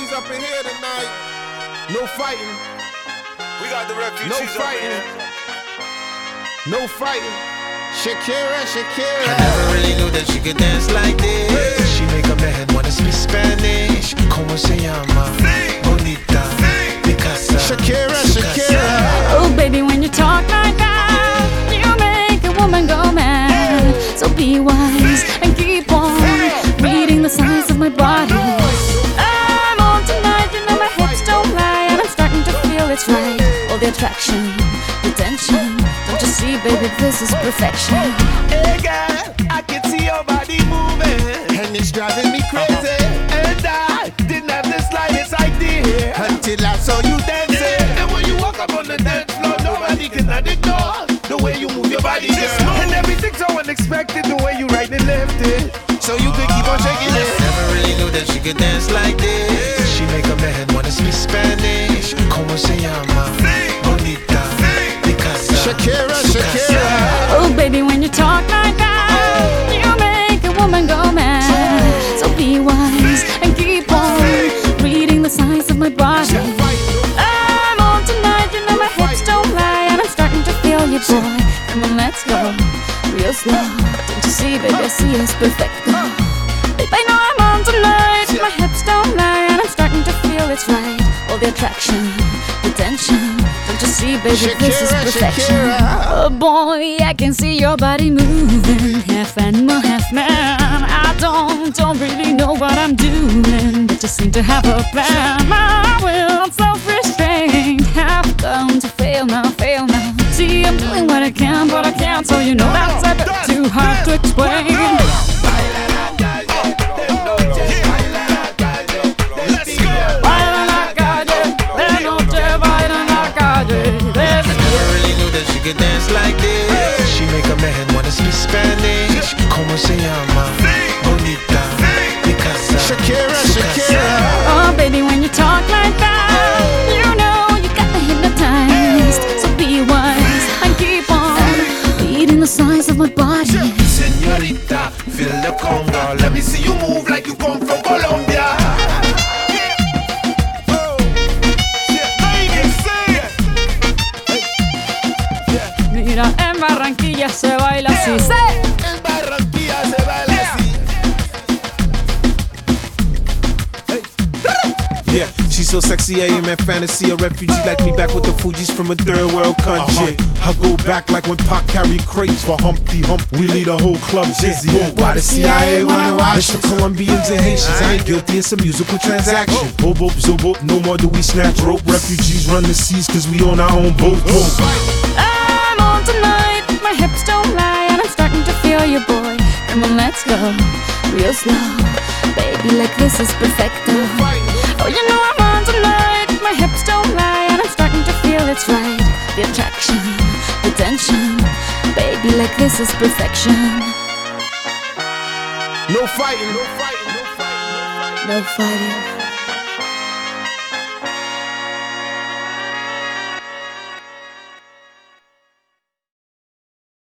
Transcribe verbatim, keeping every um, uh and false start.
refugees up in here tonight. No fighting. We got the refugees No up in fighting. here. No fighting. Shakira, Shakira. I never really knew that she could dance like this. She make up her head wanna speak Spanish. Como se llama? Bonita. Picasa. Shakira, Shakira. Oh baby, when you talk like that, you make a woman go mad. So be wise and keep on reading the signs of my body. I'm on tonight, you know my hips don't lie, and I'm starting to feel it's right. All the attraction, the tension. Don't you see, baby, this is perfection. Hey girl, I can see your body moving, And it's driving me crazy. and I didn't have the slightest idea Until I saw you dancing. And when you walk up on the dance floor, nobody can ignore the way you move your body, girl. And everything's so unexpected, the way you right and left it. So you could keep on shaking it. Never really knew that she could dance like this. She make up her head wanna speak Spanish. Como se llama? Bonita. Picasa. Shakira, Shakira. Oh baby, when you talk like that, you make a woman go mad. So be wise and keep on reading the signs of my body. I'm on tonight, you know my hips don't lie, and I'm starting to feel you, boy. Come on, let's go, real slow. Don't you see, baby, I see it's perfect. Babe, I know I'm on tonight, my hips don't lie, and I'm starting to feel it's right. All the attraction, the tension. Don't you see, baby, this is Shakira, perfection. Shakira. Oh boy, I can see your body moving, half animal, half man. I don't, don't really know what I'm doing, but just seem to have a plan. My will, self-restraint, have come to fail now, fail now. See, I'm doing what I can, but I can't, so you know that's a bit too hard to explain. Baila la calle, de noche, baila la calle. Never really knew that she could dance like this. She make up her head wanna speak Spanish. Como se llama? Bonita. Picasa. Shakira, Shakira. Oh baby, when you talk like that, you know you got me hypnotized. So be wise and keep on reading the signs of my body. Señorita, feel the conga. Let me see you move like you come from Colombia. Mira, en Barranquilla se baila así. ¡Sí! En Barranquilla se baila así. Yeah, she's so sexy, I am in fantasy. A refugee like me back with the Fugees from a third world country. I go back like when Pac carried crates for Humpty Hump. We lead a whole club dizzy. Why the C I A wanna watch? It's for Colombians and Haitians. I ain't guilty, it's a musical transaction. Boop, boop, zo, boop, no more do we snatch rope. Refugees run the seas cause we own our own boat. I'm on tonight, my hips don't lie, and I'm starting to feel you, boy. Come on, let's go, real slow. Baby, like this is perfecto. Oh, you know I'm on tonight, my hips don't lie, and I'm starting to feel it's right. The attraction, the tension. Baby, like this is perfection. No fighting. No fighting. No fighting. No fighting.